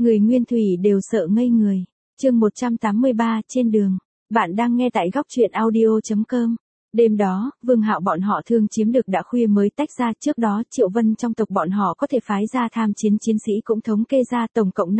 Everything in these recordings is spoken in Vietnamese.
Người Nguyên Thủy đều sợ ngây người. Chương 183 trên đường. Bạn đang nghe tại góc truyện audio.com. Đêm đó, Vương Hạo bọn họ thương chiếm được đã khuya mới tách ra. Trước đó Triệu Vân trong tộc bọn họ có thể phái ra tham chiến chiến sĩ cũng thống kê ra tổng cộng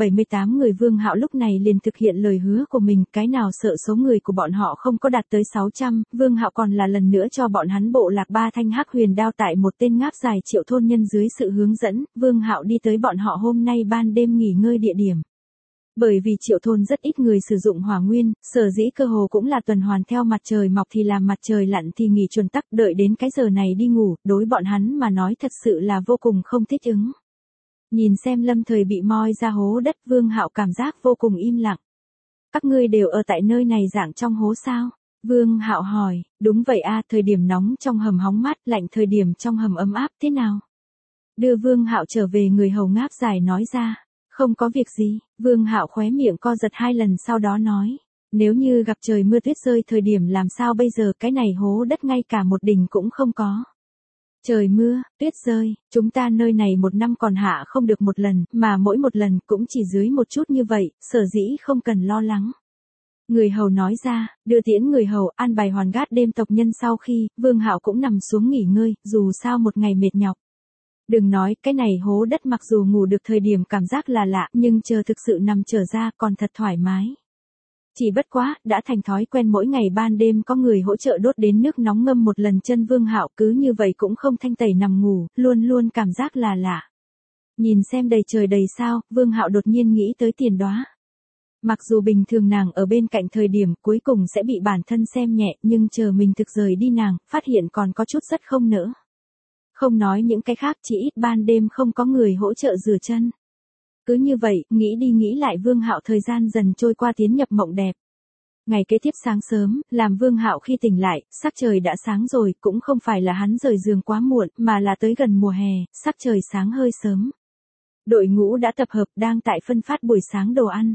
578 người. Vương Hạo lúc này liền thực hiện lời hứa của mình, cái nào sợ số người của bọn họ không có đạt tới 600, Vương Hạo còn là lần nữa cho bọn hắn bộ lạc 3 thanh hắc huyền đao tại một tên ngáp dài Triệu thôn nhân dưới sự hướng dẫn. Vương Hạo đi tới bọn họ hôm nay ban đêm nghỉ ngơi địa điểm. Bởi vì Triệu thôn rất ít người sử dụng hỏa nguyên, sở dĩ cơ hồ cũng là tuần hoàn theo mặt trời mọc thì làm, mặt trời lặn thì nghỉ chuẩn tắc, đợi đến cái giờ này đi ngủ, đối bọn hắn mà nói thật sự là vô cùng không thích ứng. Nhìn xem Lâm Thời bị moi ra hố đất, Vương Hạo cảm giác vô cùng im lặng. Các ngươi đều ở tại nơi này dạng trong hố sao? Vương Hạo hỏi. Đúng vậy a, thời điểm nóng trong hầm hóng mát, lạnh thời điểm trong hầm ấm áp thế nào? Đưa Vương Hạo trở về, người hầu ngáp dài nói ra. Không có việc gì, Vương Hạo khóe miệng co giật 2 lần sau đó nói. Nếu như gặp trời mưa tuyết rơi thời điểm làm sao bây giờ, cái này hố đất ngay cả một đỉnh cũng không có. Trời mưa, tuyết rơi, chúng ta nơi này một năm còn hạ không được một lần, mà mỗi một lần cũng chỉ dưới một chút như vậy, sở dĩ không cần lo lắng. Người hầu nói ra, đưa tiễn người hầu, an bài hoàn gác đêm tộc nhân sau khi, Vương Hạo cũng nằm xuống nghỉ ngơi, dù sao một ngày mệt nhọc. Đừng nói, cái này hố đất mặc dù ngủ được thời điểm cảm giác là lạ, nhưng chờ thực sự nằm trở ra còn thật thoải mái. Chỉ bất quá, đã thành thói quen mỗi ngày ban đêm có người hỗ trợ đốt đến nước nóng ngâm một lần chân. Vương Hạo cứ như vậy cũng không thanh tẩy nằm ngủ, luôn luôn cảm giác là lạ. Nhìn xem đầy trời đầy sao, Vương Hạo đột nhiên nghĩ tới Tiền Đóa. Mặc dù bình thường nàng ở bên cạnh thời điểm cuối cùng sẽ bị bản thân xem nhẹ, nhưng chờ mình thực rời đi nàng, phát hiện còn có chút rất không nỡ. Không nói những cái khác, chỉ ít ban đêm không có người hỗ trợ rửa chân. Cứ như vậy, nghĩ đi nghĩ lại, Vương Hạo thời gian dần trôi qua tiến nhập mộng đẹp. Ngày kế tiếp sáng sớm, làm Vương Hạo khi tỉnh lại, sắc trời đã sáng rồi, cũng không phải là hắn rời giường quá muộn, mà là tới gần mùa hè, sắc trời sáng hơi sớm. Đội ngũ đã tập hợp, đang tại phân phát buổi sáng đồ ăn.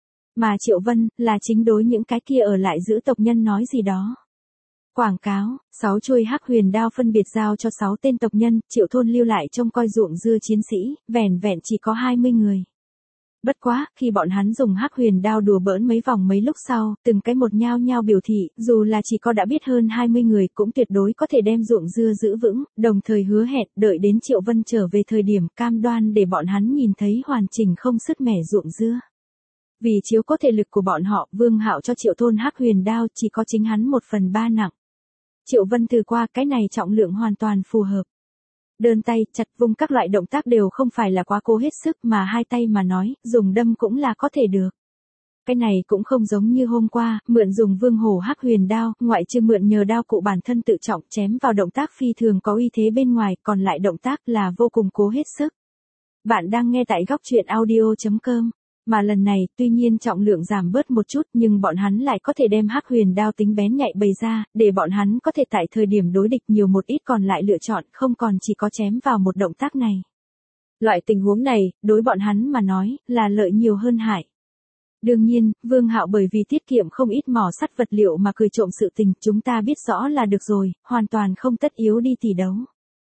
Mà Triệu Vân, là chính đối những cái kia ở lại giữ tộc nhân nói gì đó. Quảng cáo, 6 chuôi hắc huyền đao phân biệt giao cho 6 tên tộc nhân, Triệu thôn lưu lại trông coi ruộng dưa chiến sĩ, vẻn vẹn chỉ có 20 người. Bất quá, khi bọn hắn dùng hắc huyền đao đùa bỡn mấy vòng mấy lúc sau, từng cái một nhao nhao biểu thị, dù là chỉ có đã biết hơn 20 người cũng tuyệt đối có thể đem ruộng dưa giữ vững, đồng thời hứa hẹn, đợi đến Triệu Vân trở về thời điểm cam đoan để bọn hắn nhìn thấy hoàn chỉnh không sứt mẻ ruộng dưa. Vì chiếu có thể lực của bọn họ, Vương Hạo cho Triệu thôn hắc huyền đao chỉ có chính hắn 1/3 nặng. Triệu Vân từ qua, cái này trọng lượng hoàn toàn phù hợp. Đơn tay, chặt vung các loại động tác đều không phải là quá cố hết sức, mà hai tay mà nói, dùng đâm cũng là có thể được. Cái này cũng không giống như hôm qua, mượn dùng Vương Hổ hắc huyền đao, ngoại trừ mượn nhờ đao cụ bản thân tự trọng chém vào động tác phi thường có uy thế bên ngoài, còn lại động tác là vô cùng cố hết sức. Bạn đang nghe tại góc truyện audio.com. Mà lần này, tuy nhiên trọng lượng giảm bớt một chút, nhưng bọn hắn lại có thể đem hắc huyền đao tính bén nhạy bày ra, để bọn hắn có thể tại thời điểm đối địch nhiều một ít, còn lại lựa chọn, không còn chỉ có chém vào một động tác này. Loại tình huống này, đối bọn hắn mà nói, là lợi nhiều hơn hại. Đương nhiên, Vương Hạo bởi vì tiết kiệm không ít mỏ sắt vật liệu mà cười trộm sự tình, chúng ta biết rõ là được rồi, hoàn toàn không tất yếu đi tỉ đấu.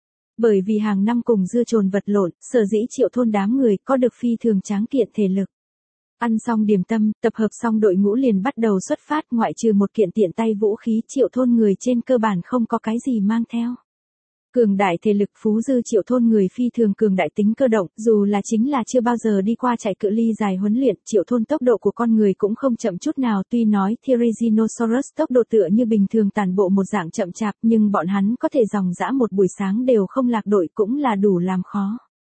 Bởi vì hàng năm cùng dưa trồn vật lộn, sở dĩ Triệu thôn đám người có được phi thường tráng kiện thể lực. Ăn xong điểm tâm, tập hợp xong đội ngũ liền bắt đầu xuất phát, ngoại trừ một kiện tiện tay vũ khí, Triệu thôn người trên cơ bản không có cái gì mang theo. Cường đại thể lực phú dư, Triệu thôn người phi thường cường đại tính cơ động, dù là chính là chưa bao giờ đi qua chạy cự ly dài huấn luyện, Triệu thôn tốc độ của con người cũng không chậm chút nào, tuy nói Therizinosaurus tốc độ tựa như bình thường tàn bộ một dạng chậm chạp, nhưng bọn hắn có thể dòng dã một buổi sáng đều không lạc đội cũng là đủ làm khó.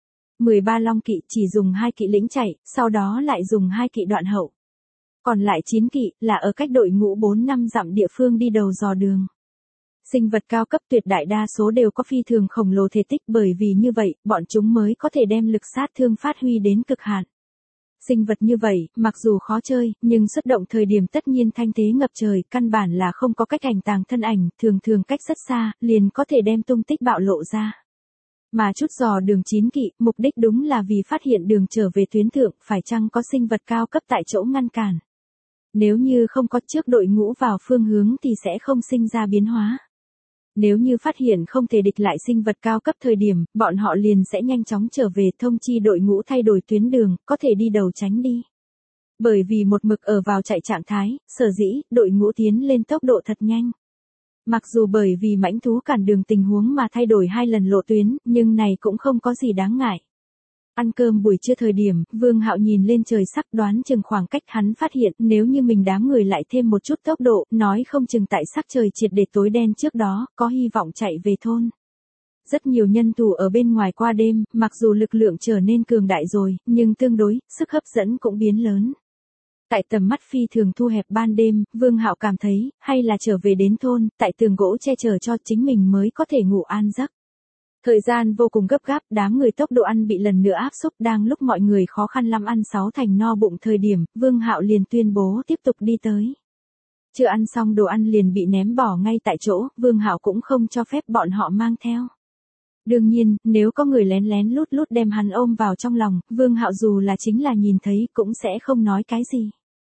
13 long kỵ chỉ dùng 2 kỵ lĩnh chạy, sau đó lại dùng 2 kỵ đoạn hậu. Còn lại 9 kỵ là ở cách đội ngũ 4-5 dặm địa phương đi đầu dò đường. Sinh vật cao cấp tuyệt đại đa số đều có phi thường khổng lồ thể tích, bởi vì như vậy, bọn chúng mới có thể đem lực sát thương phát huy đến cực hạn. Sinh vật như vậy, mặc dù khó chơi, nhưng xuất động thời điểm tất nhiên thanh thế ngập trời, căn bản là không có cách ẩn tàng thân ảnh, thường cách rất xa, liền có thể đem tung tích bạo lộ ra. Mà chút dò đường 9 kỵ, mục đích đúng là vì phát hiện đường trở về tuyến thượng, phải chăng có sinh vật cao cấp tại chỗ ngăn cản. Nếu như không có, trước đội ngũ vào phương hướng thì sẽ không sinh ra biến hóa. Nếu như phát hiện không thể địch lại sinh vật cao cấp thời điểm, bọn họ liền sẽ nhanh chóng trở về thông chi đội ngũ thay đổi tuyến đường, có thể đi đầu tránh đi. Bởi vì một mực ở vào chạy trạng thái, sở dĩ, đội ngũ tiến lên tốc độ thật nhanh. Mặc dù bởi vì mãnh thú cản đường tình huống mà thay đổi 2 lần lộ tuyến, nhưng này cũng không có gì đáng ngại. Ăn cơm buổi trưa thời điểm, Vương Hạo nhìn lên trời sắc đoán chừng khoảng cách hắn phát hiện nếu như mình đám người lại thêm một chút tốc độ, nói không chừng tại sắc trời triệt để tối đen trước đó, có hy vọng chạy về thôn. Rất nhiều nhân thủ ở bên ngoài qua đêm, mặc dù lực lượng trở nên cường đại rồi, nhưng tương đối, sức hấp dẫn cũng biến lớn. Tại tầm mắt phi thường thu hẹp ban đêm, Vương Hạo cảm thấy, hay là trở về đến thôn, tại tường gỗ che chở cho chính mình mới có thể ngủ an giấc. Thời gian vô cùng gấp gáp, đám người tốc độ ăn bị lần nữa áp xúc, đang lúc mọi người khó khăn lắm ăn 6 thành no bụng thời điểm, Vương Hạo liền tuyên bố tiếp tục đi tới. Chưa ăn xong đồ ăn liền bị ném bỏ ngay tại chỗ, Vương Hạo cũng không cho phép bọn họ mang theo. Đương nhiên, nếu có người lén lén lút lút đem hắn ôm vào trong lòng, Vương Hạo dù là chính là nhìn thấy cũng sẽ không nói cái gì.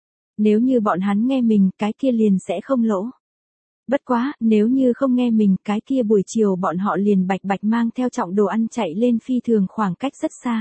Nếu như bọn hắn nghe mình, cái kia liền sẽ không lỗ. Bất quá, nếu như không nghe mình, cái kia buổi chiều bọn họ liền bạch bạch mang theo trọng đồ ăn chạy lên phi thường khoảng cách rất xa.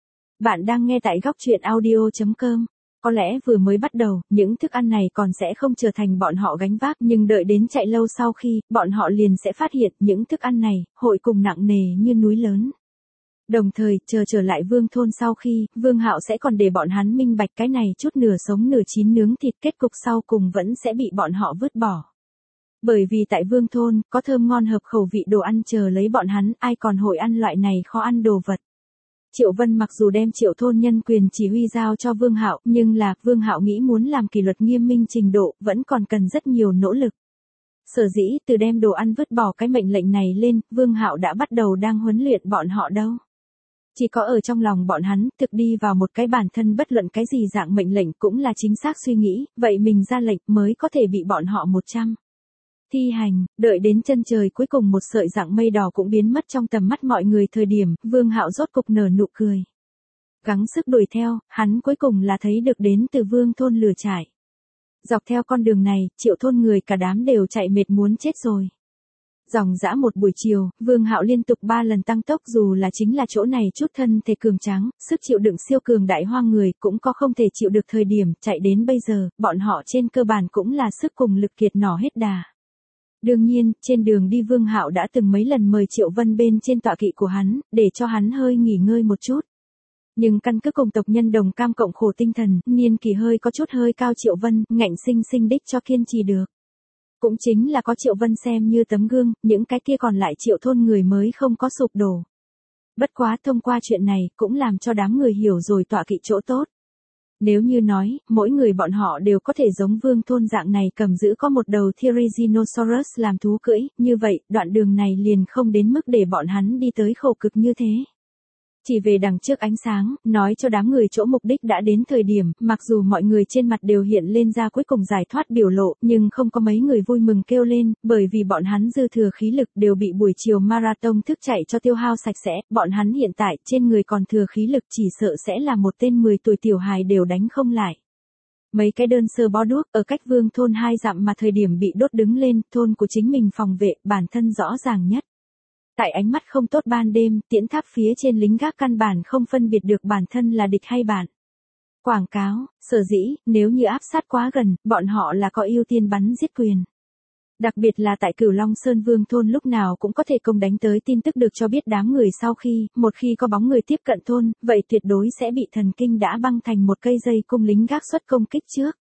Bạn đang nghe tại góc truyện audio.com. Có lẽ vừa mới bắt đầu, những thức ăn này còn sẽ không trở thành bọn họ gánh vác, nhưng đợi đến chạy lâu sau khi, bọn họ liền sẽ phát hiện những thức ăn này, hội cùng nặng nề như núi lớn. Đồng thời, trở lại Vương thôn sau khi, Vương Hạo sẽ còn để bọn hắn minh bạch cái này chút nửa sống nửa chín nướng thịt kết cục sau cùng vẫn sẽ bị bọn họ vứt bỏ. Bởi vì tại Vương thôn, có thơm ngon hợp khẩu vị đồ ăn chờ lấy bọn hắn, ai còn hội ăn loại này khó ăn đồ vật. Triệu Vân mặc dù đem Triệu thôn nhân quyền chỉ huy giao cho Vương Hạo, nhưng là, Vương Hạo nghĩ muốn làm kỷ luật nghiêm minh trình độ, vẫn còn cần rất nhiều nỗ lực. Sở dĩ, từ đem đồ ăn vứt bỏ cái mệnh lệnh này lên, Vương Hạo đã bắt đầu đang huấn luyện bọn họ đâu. Chỉ có ở trong lòng bọn hắn, thực đi vào một cái bản thân bất luận cái gì dạng mệnh lệnh cũng là chính xác suy nghĩ, vậy mình ra lệnh mới có thể bị bọn họ 100. Thi hành, đợi đến chân trời cuối cùng một sợi dạng mây đỏ cũng biến mất trong tầm mắt mọi người thời điểm, Vương Hạo rốt cục nở nụ cười. Gắng sức đuổi theo, hắn cuối cùng là thấy được đến từ Vương thôn lửa trại. Dọc theo con đường này, Triệu thôn người cả đám đều chạy mệt muốn chết rồi. Dòng dã một buổi chiều, Vương Hạo liên tục 3 lần tăng tốc dù là chính là chỗ này chút thân thể cường tráng, sức chịu đựng siêu cường đại hoang người cũng có không thể chịu được thời điểm, chạy đến bây giờ, bọn họ trên cơ bản cũng là sức cùng lực kiệt nỏ hết đà. Đương nhiên, trên đường đi Vương Hạo đã từng mấy lần mời Triệu Vân bên trên tọa kỵ của hắn, để cho hắn hơi nghỉ ngơi một chút. Nhưng căn cứ cùng tộc nhân đồng cam cộng khổ tinh thần, niên kỳ hơi có chút hơi cao Triệu Vân, ngạnh sinh đích cho kiên trì được. Cũng chính là có Triệu Vân xem như tấm gương, những cái kia còn lại Triệu thôn người mới không có sụp đổ. Bất quá thông qua chuyện này, cũng làm cho đám người hiểu rồi tọa kỵ chỗ tốt. Nếu như nói, mỗi người bọn họ đều có thể giống Vương thôn dạng này cầm giữ có một đầu Tyrannosaurus làm thú cưỡi, như vậy, đoạn đường này liền không đến mức để bọn hắn đi tới khổ cực như thế. Chỉ về đằng trước ánh sáng, nói cho đám người chỗ mục đích đã đến thời điểm, mặc dù mọi người trên mặt đều hiện lên ra cuối cùng giải thoát biểu lộ, nhưng không có mấy người vui mừng kêu lên, bởi vì bọn hắn dư thừa khí lực đều bị buổi chiều marathon thức chạy cho tiêu hao sạch sẽ, bọn hắn hiện tại trên người còn thừa khí lực chỉ sợ sẽ là một tên 10 tuổi tiểu hài đều đánh không lại. Mấy cái đơn sơ bó đuốc ở cách Vương thôn 2 dặm mà thời điểm bị đốt đứng lên, thôn của chính mình phòng vệ, bản thân rõ ràng nhất. Tại ánh mắt không tốt ban đêm, tiễn tháp phía trên lính gác căn bản không phân biệt được bản thân là địch hay bạn. Quảng cáo, sở dĩ, nếu như áp sát quá gần, bọn họ là có ưu tiên bắn giết quyền. Đặc biệt là tại Cửu Long Sơn Vương thôn lúc nào cũng có thể công đánh tới tin tức được cho biết đám người sau khi, một khi có bóng người tiếp cận thôn, vậy tuyệt đối sẽ bị thần kinh đã băng thành một cây dây cung lính gác xuất công kích trước.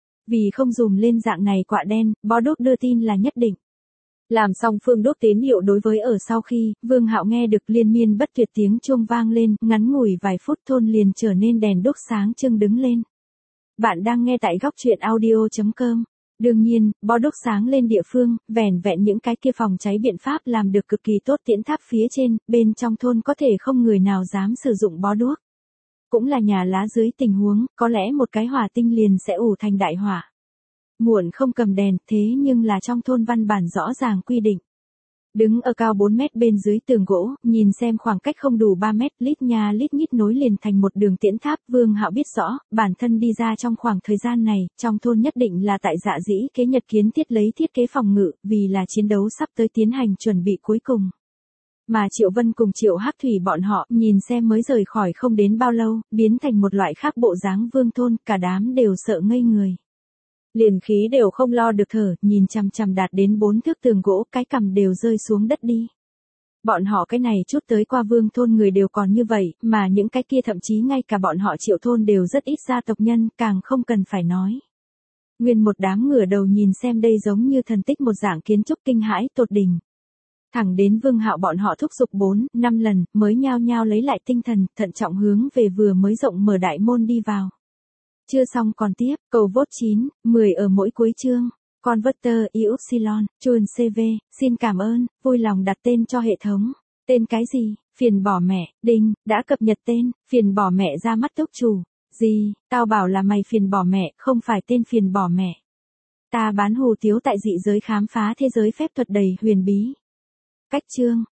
Vì không dùm lên dạng này quạ đen, bó đuốc đưa tin là nhất định. Làm xong phương đốt tín hiệu đối với ở sau khi, Vương Hạo nghe được liên miên bất tuyệt tiếng chuông vang lên, ngắn ngủi vài phút thôn liền trở nên đèn đuốc sáng trưng đứng lên. Bạn đang nghe tại góc truyện audio.com. Đương nhiên, bó đuốc sáng lên địa phương, vẻn vẹn những cái kia phòng cháy biện pháp làm được cực kỳ tốt tiễn tháp phía trên, bên trong thôn có thể không người nào dám sử dụng bó đuốc. Cũng là nhà lá dưới tình huống, có lẽ một cái hỏa tinh liền sẽ ủ thành đại hỏa. Muộn không cầm đèn, thế nhưng là trong thôn văn bản rõ ràng quy định. Đứng ở cao 4 mét bên dưới tường gỗ, nhìn xem khoảng cách không đủ 3 mét, lít nha lít nhít nối liền thành một đường tiễn tháp, Vương Hạo biết rõ, bản thân đi ra trong khoảng thời gian này, trong thôn nhất định là tại Dạ Dĩ kế Nhật kiến thiết lấy thiết kế phòng ngự, vì là chiến đấu sắp tới tiến hành chuẩn bị cuối cùng. Mà Triệu Vân cùng Triệu Hắc Thủy bọn họ, nhìn xem mới rời khỏi không đến bao lâu, biến thành một loại khác bộ dáng Vương thôn, cả đám đều sợ ngây người. Liền khí đều không lo được thở, nhìn chằm chằm đạt đến 4 thước tường gỗ, cái cằm đều rơi xuống đất đi. Bọn họ cái này chút tới qua Vương thôn người đều còn như vậy, mà những cái kia thậm chí ngay cả bọn họ Triệu thôn đều rất ít gia tộc nhân, càng không cần phải nói. Nguyên một đám ngửa đầu nhìn xem đây giống như thần tích một dạng kiến trúc kinh hãi tột đỉnh. Thẳng đến Vương Hạo bọn họ thúc giục 4-5 lần, mới nhao nhao lấy lại tinh thần, thận trọng hướng về vừa mới rộng mở đại môn đi vào. Chưa xong còn tiếp, cầu vote 9, 10 ở mỗi cuối chương. Converter Ypsilon, chuồn CV, xin cảm ơn, vui lòng đặt tên cho hệ thống. Tên cái gì? Phiền bỏ mẹ, đinh, đã cập nhật tên, phiền bỏ mẹ ra mắt túc chủ. Gì, tao bảo là mày phiền bỏ mẹ, không phải tên phiền bỏ mẹ. Ta bán hủ tiếu tại dị giới khám phá thế giới phép thuật đầy huyền bí. Cách chương,